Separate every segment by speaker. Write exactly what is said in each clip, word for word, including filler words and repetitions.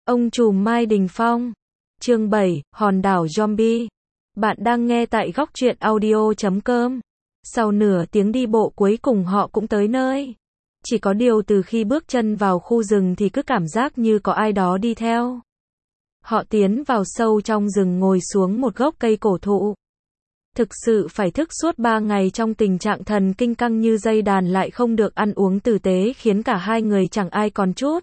Speaker 1: Ông trùm Mai Đình Phong. Chương bảy, Hòn đảo Zombie. Bạn đang nghe tại góc truyện audio chấm com. Sau nửa tiếng đi bộ cuối cùng họ cũng tới nơi. Chỉ có điều từ khi bước chân vào khu rừng thì cứ cảm giác như có ai đó đi theo. Họ tiến vào sâu trong rừng, ngồi xuống một gốc cây cổ thụ. Thực sự phải thức suốt ba ngày trong tình trạng thần kinh căng như dây đàn, lại không được ăn uống tử tế, khiến cả hai người chẳng ai còn chút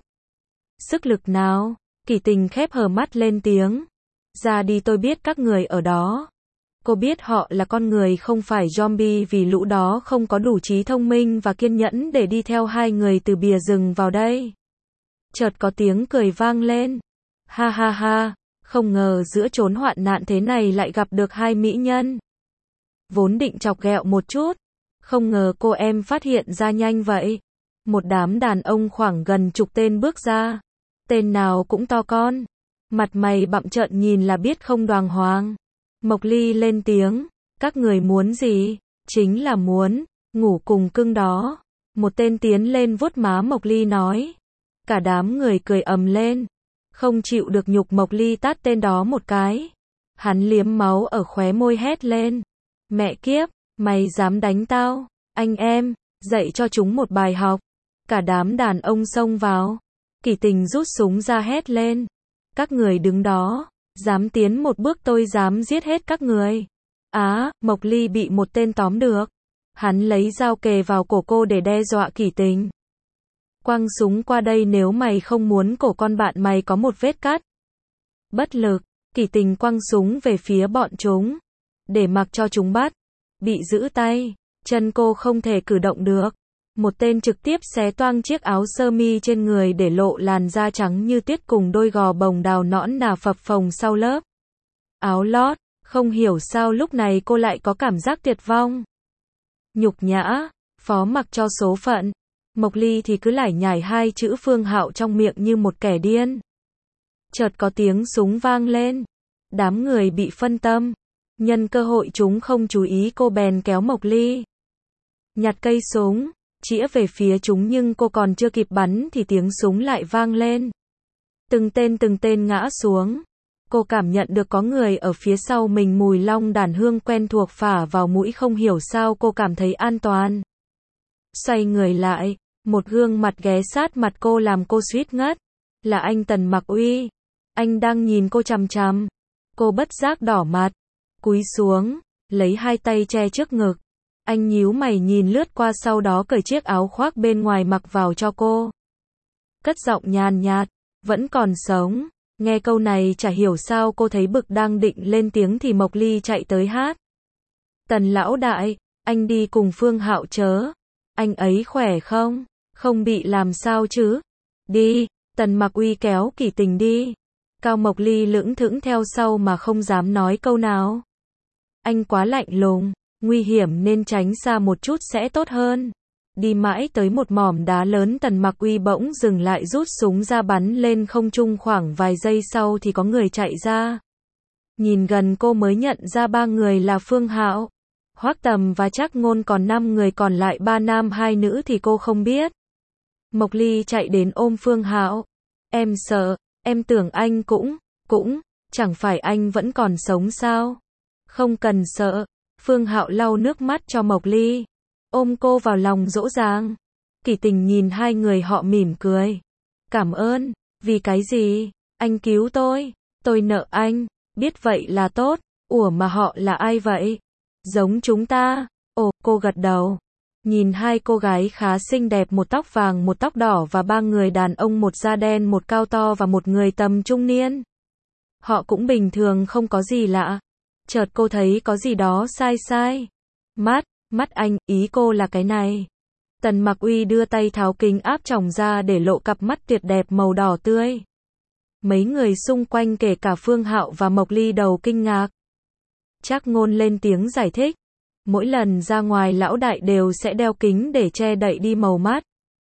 Speaker 1: sức lực nào. Kỷ Tình khép hờ mắt lên tiếng. Ra đi, tôi biết các người ở đó. Cô biết họ là con người, không phải zombie, vì lũ đó không có đủ trí thông minh và kiên nhẫn để đi theo hai người từ bìa rừng vào đây. Chợt có tiếng cười vang lên. Ha ha ha, không ngờ giữa chốn hoạn nạn thế này lại gặp được hai mỹ nhân. Vốn định chọc ghẹo một chút, không ngờ cô em phát hiện ra nhanh vậy. Một đám đàn ông khoảng gần chục tên bước ra. Tên nào cũng to con, mặt mày bặm trợn, nhìn là biết không đàng hoàng. Mộc Ly lên tiếng, các người muốn gì? Chính là muốn ngủ cùng cưng đó. Một tên tiến lên vuốt má Mộc Ly nói. Cả đám người cười ầm lên. Không chịu được nhục, Mộc Ly tát tên đó một cái. Hắn liếm máu ở khóe môi, hét lên. Mẹ kiếp, mày dám đánh tao? Anh em, dạy cho chúng một bài học. Cả đám đàn ông xông vào. Kỷ Tình rút súng ra hét lên. Các người đứng đó, dám tiến một bước tôi dám giết hết các người. Á, Mộc Ly bị một tên tóm được. Hắn lấy dao kề vào cổ cô để đe dọa Kỷ Tình. Quăng súng qua đây, nếu mày không muốn cổ con bạn mày có một vết cắt. Bất lực, Kỷ Tình quăng súng về phía bọn chúng. Để mặc cho chúng bắt. Bị giữ tay, chân cô không thể cử động được. Một tên trực tiếp xé toang chiếc áo sơ mi trên người để lộ làn da trắng như tuyết cùng đôi gò bồng đào nõn nà phập phồng sau lớp áo lót. Không hiểu sao lúc này cô lại có cảm giác tuyệt vong, nhục nhã, phó mặc cho số phận. Mộc Ly thì cứ lải nhải hai chữ Phương Hạo trong miệng như một kẻ điên. Chợt có tiếng súng vang lên. Đám người bị phân tâm. Nhân cơ hội chúng không chú ý, cô bèn kéo Mộc Ly nhặt cây súng, chĩa về phía chúng, nhưng cô còn chưa kịp bắn thì tiếng súng lại vang lên. Từng tên từng tên ngã xuống. Cô cảm nhận được có người ở phía sau mình, mùi long đàn hương quen thuộc phả vào mũi, không hiểu sao cô cảm thấy an toàn. Xoay người lại, một gương mặt ghé sát mặt cô làm cô suýt ngất. Là anh Tần Mặc Uy. Anh đang nhìn cô chằm chằm. Cô bất giác đỏ mặt, cúi xuống, lấy hai tay che trước ngực. Anh nhíu mày nhìn lướt qua, sau đó cởi chiếc áo khoác bên ngoài mặc vào cho cô. Cất giọng nhàn nhạt, vẫn còn sống. Nghe câu này chả hiểu sao cô thấy bực, đang định lên tiếng thì Mộc Ly chạy tới hát. Tần lão đại, anh đi cùng Phương Hạo chớ. Anh ấy khỏe không? Không bị làm sao chứ? Đi. Tần Mặc Uy kéo Kỷ Tình đi. Cao Mộc Ly lững thững theo sau mà không dám nói câu nào. Anh quá lạnh lùng, nguy hiểm nên tránh xa một chút sẽ tốt hơn. Đi mãi tới một mỏm đá lớn, Tần Mặc Uy bỗng dừng lại, rút súng ra bắn lên không trung. Khoảng vài giây sau thì có người chạy ra. Nhìn gần cô mới nhận ra ba người là Phương Hạo, Hoắc Tầm và Trác Ngôn, còn năm người còn lại, ba nam hai nữ thì cô không biết. Mộc Ly chạy đến ôm Phương Hạo. Em sợ, em tưởng anh cũng, cũng, chẳng phải anh vẫn còn sống sao? Không cần sợ. Phương Hạo lau nước mắt cho Mộc Ly, ôm cô vào lòng dỗ dàng. Kỷ Tình nhìn hai người họ mỉm cười. Cảm ơn. Vì cái gì? Anh cứu tôi. Tôi nợ anh. Biết vậy là tốt. Ủa mà họ là ai vậy? Giống chúng ta. Ồ, cô gật đầu. Nhìn hai cô gái khá xinh đẹp, một tóc vàng một tóc đỏ, và ba người đàn ông, một da đen một cao to và một người tầm trung niên. Họ cũng bình thường, không có gì lạ. Chợt cô thấy có gì đó sai sai. Mắt, mắt anh, ý cô là cái này. Tần Mặc Uy đưa tay tháo kính áp tròng ra để lộ cặp mắt tuyệt đẹp màu đỏ tươi. Mấy người xung quanh kể cả Phương Hạo và Mộc Ly đầu kinh ngạc. Trác Ngôn lên tiếng giải thích. Mỗi lần ra ngoài lão đại đều sẽ đeo kính để che đậy đi màu mắt.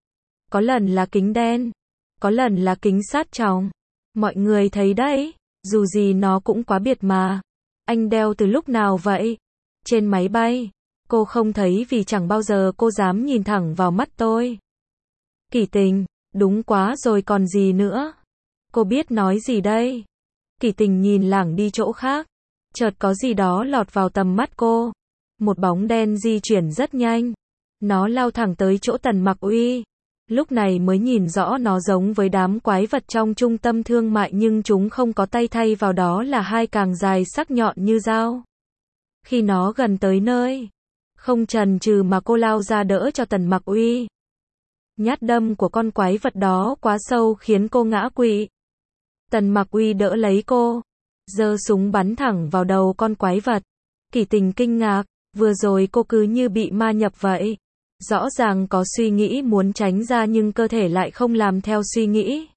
Speaker 1: Có lần là kính đen, có lần là kính sát tròng. Mọi người thấy đấy, dù gì nó cũng quá biệt mà. Anh đeo từ lúc nào vậy? Trên máy bay. Cô không thấy vì chẳng bao giờ cô dám nhìn thẳng vào mắt tôi. Kỷ Tình, đúng quá rồi còn gì nữa. Cô biết nói gì đây? Kỳ Tình nhìn lảng đi chỗ khác. Chợt có gì đó lọt vào tầm mắt cô. Một bóng đen di chuyển rất nhanh. Nó lao thẳng tới chỗ Tần Mặc Uy. Lúc này mới nhìn rõ nó giống với đám quái vật trong trung tâm thương mại nhưng chúng không có tay, thay vào đó là hai càng dài sắc nhọn như dao. Khi nó gần tới nơi, không chần chừ mà cô lao ra đỡ cho Tần Mặc Uy. Nhát đâm của con quái vật đó quá sâu khiến cô ngã quỵ. Tần Mặc Uy đỡ lấy cô, giơ súng bắn thẳng vào đầu con quái vật. Kỳ Tình kinh ngạc, vừa rồi cô cứ như bị ma nhập vậy. Rõ ràng có suy nghĩ muốn tránh ra nhưng cơ thể lại không làm theo suy nghĩ.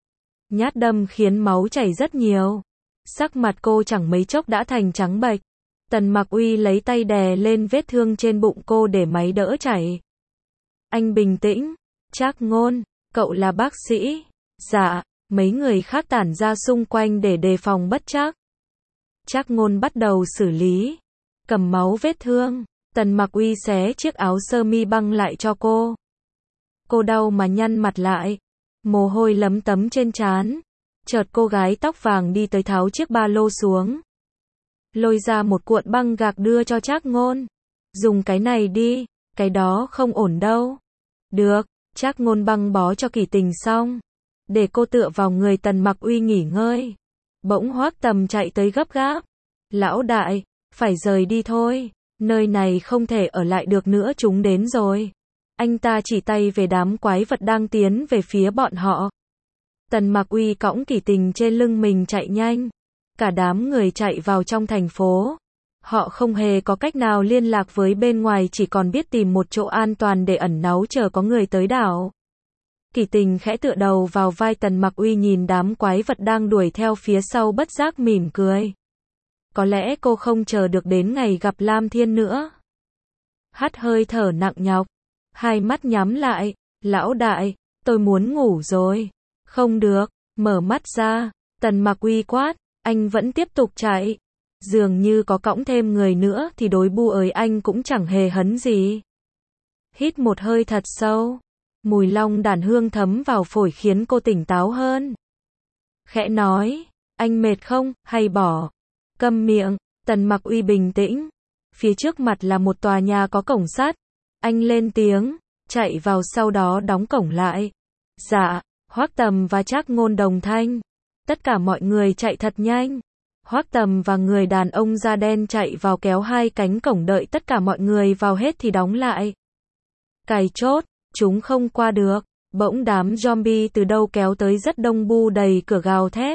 Speaker 1: Nhát đâm khiến máu chảy rất nhiều. Sắc mặt cô chẳng mấy chốc đã thành trắng bệch. Tần Mặc Uy lấy tay đè lên vết thương trên bụng cô để máy đỡ chảy. Anh bình tĩnh. Trác Ngôn, cậu là bác sĩ. Dạ, mấy người khác tản ra xung quanh để đề phòng bất trắc. Trác Ngôn bắt đầu xử lý. Cầm máu vết thương. Tần Mặc Uy xé chiếc áo sơ mi băng lại cho cô. Cô đau mà nhăn mặt lại. Mồ hôi lấm tấm trên trán. Chợt cô gái tóc vàng đi tới tháo chiếc ba lô xuống. Lôi ra một cuộn băng gạc đưa cho Trác Ngôn. Dùng cái này đi, cái đó không ổn đâu. Được, Trác Ngôn băng bó cho Kỳ Tình xong. Để cô tựa vào người Tần Mặc Uy nghỉ ngơi. Bỗng Hoắc Tầm chạy tới gấp gáp. Lão đại, phải rời đi thôi. Nơi này không thể ở lại được nữa, chúng đến rồi. Anh ta chỉ tay về đám quái vật đang tiến về phía bọn họ. Tần Mặc Uy cõng Kỳ Tình trên lưng mình chạy nhanh. Cả đám người chạy vào trong thành phố. Họ không hề có cách nào liên lạc với bên ngoài, chỉ còn biết tìm một chỗ an toàn để ẩn náu chờ có người tới đảo. Kỳ Tình khẽ tựa đầu vào vai Tần Mặc Uy, nhìn đám quái vật đang đuổi theo phía sau bất giác mỉm cười. Có lẽ cô không chờ được đến ngày gặp Lam Thiên nữa. Hắt hơi thở nặng nhọc. Hai mắt nhắm lại. Lão đại, tôi muốn ngủ rồi. Không được, mở mắt ra. Tần Mặc Uy quát. Anh vẫn tiếp tục chạy. Dường như có cõng thêm người nữa thì đối bu ới anh cũng chẳng hề hấn gì. Hít một hơi thật sâu. Mùi long đàn hương thấm vào phổi khiến cô tỉnh táo hơn. Khẽ nói. Anh mệt không, hay bỏ? Câm miệng. Tần Mặc Uy bình tĩnh. Phía trước mặt là một tòa nhà có cổng sắt. Anh lên tiếng. Chạy vào, sau đó đóng cổng lại. Dạ. Hoắc Tầm và Trác Ngôn đồng thanh. Tất cả mọi người chạy thật nhanh. Hoắc Tầm và người đàn ông da đen chạy vào kéo hai cánh cổng, đợi tất cả mọi người vào hết thì đóng lại. Cài chốt, chúng không qua được. Bỗng đám zombie từ đâu kéo tới rất đông, bu đầy cửa gào thét.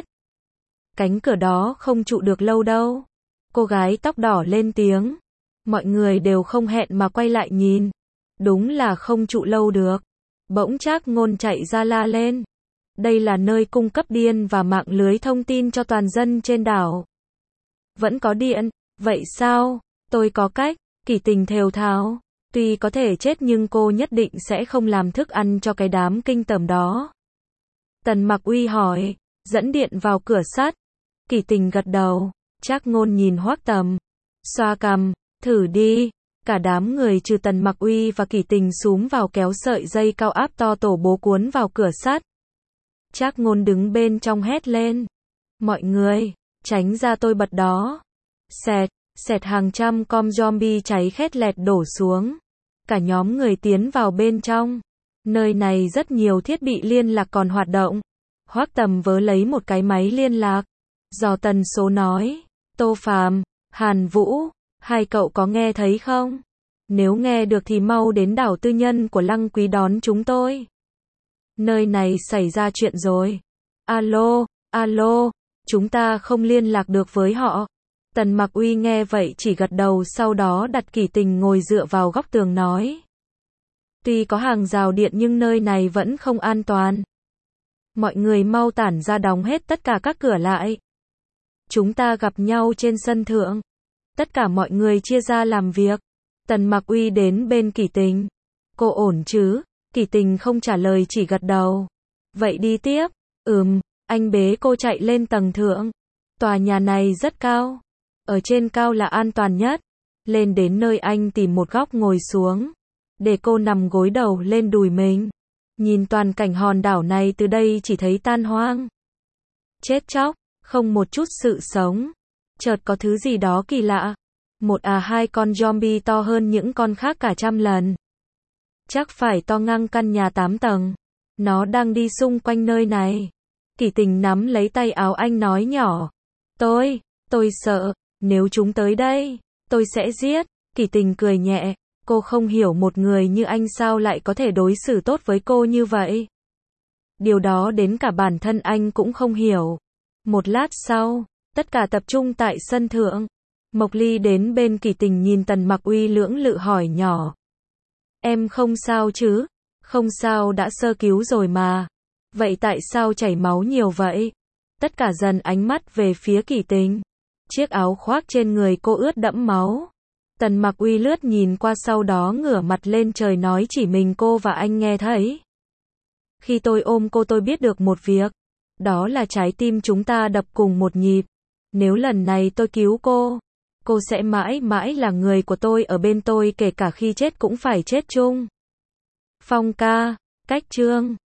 Speaker 1: Cánh cửa đó không trụ được lâu đâu. Cô gái tóc đỏ lên tiếng. Mọi người đều không hẹn mà quay lại nhìn. Đúng là không trụ lâu được. Bỗng Trác Ngôn chạy ra la lên. Đây là nơi cung cấp điện và mạng lưới thông tin cho toàn dân trên đảo. Vẫn có điện, vậy sao? Tôi có cách. Kỳ Tình thều thào. Tuy có thể chết nhưng cô nhất định sẽ không làm thức ăn cho cái đám kinh tởm đó. Tần Mặc Uy hỏi. Dẫn điện vào cửa sắt. Kỳ Tình gật đầu. Trác Ngôn nhìn Hoắc Tầm. Xoa cằm. Thử đi. Cả đám người trừ Tần Mặc Uy và Kỳ Tình xúm vào kéo sợi dây cao áp to tổ bố cuốn vào cửa sắt. Trác Ngôn đứng bên trong hét lên. Mọi người, tránh ra, tôi bật đó. Xẹt, xẹt, hàng trăm com zombie cháy khét lẹt đổ xuống. Cả nhóm người tiến vào bên trong. Nơi này rất nhiều thiết bị liên lạc còn hoạt động. Hoắc Tầm vớ lấy một cái máy liên lạc. Dò tần số nói. Tô Phàm, Hàn Vũ, hai cậu có nghe thấy không? Nếu nghe được thì mau đến đảo tư nhân của Lăng Quý đón chúng tôi. Nơi này xảy ra chuyện rồi. Alo, alo, chúng ta không liên lạc được với họ. Tần Mặc Uy nghe vậy chỉ gật đầu, sau đó đặt Kỳ Tình ngồi dựa vào góc tường nói. Tuy có hàng rào điện nhưng nơi này vẫn không an toàn. Mọi người mau tản ra, đóng hết tất cả các cửa lại. Chúng ta gặp nhau trên sân thượng. Tất cả mọi người chia ra làm việc. Tần Mặc Uy đến bên Kỳ Tình. Cô ổn chứ? Kỳ Tình không trả lời, chỉ gật đầu. Vậy đi tiếp. Ừm, anh bế cô chạy lên tầng thượng. Tòa nhà này rất cao. Ở trên cao là an toàn nhất. Lên đến nơi anh tìm một góc ngồi xuống. Để cô nằm gối đầu lên đùi mình. Nhìn toàn cảnh hòn đảo này từ đây chỉ thấy tan hoang. chết chóc, không một chút sự sống. Chợt có thứ gì đó kỳ lạ. Một à hai con zombie to hơn những con khác cả trăm lần. Chắc phải to ngang căn nhà tám tầng. Nó đang đi xung quanh nơi này. Kỷ Tình nắm lấy tay áo anh nói nhỏ. Tôi, tôi sợ, nếu chúng tới đây, tôi sẽ giết. Kỷ Tình cười nhẹ, cô không hiểu một người như anh sao lại có thể đối xử tốt với cô như vậy. Điều đó đến cả bản thân anh cũng không hiểu. Một lát sau, tất cả tập trung tại sân thượng. Mộc Ly đến bên Kỷ Tình nhìn Tần Mặc Uy lưỡng lự hỏi nhỏ. Em không sao chứ? Không sao, đã sơ cứu rồi mà. Vậy tại sao chảy máu nhiều vậy? Tất cả dần ánh mắt về phía Kỷ Tình. Chiếc áo khoác trên người cô ướt đẫm máu. Tần Mặc Uy lướt nhìn qua sau đó ngửa mặt lên trời nói chỉ mình cô và anh nghe thấy. Khi tôi ôm cô tôi biết được một việc. Đó là trái tim chúng ta đập cùng một nhịp. Nếu lần này tôi cứu cô, cô sẽ mãi mãi là người của tôi, ở bên tôi kể cả khi chết cũng phải chết chung. Phong ca, cách chương.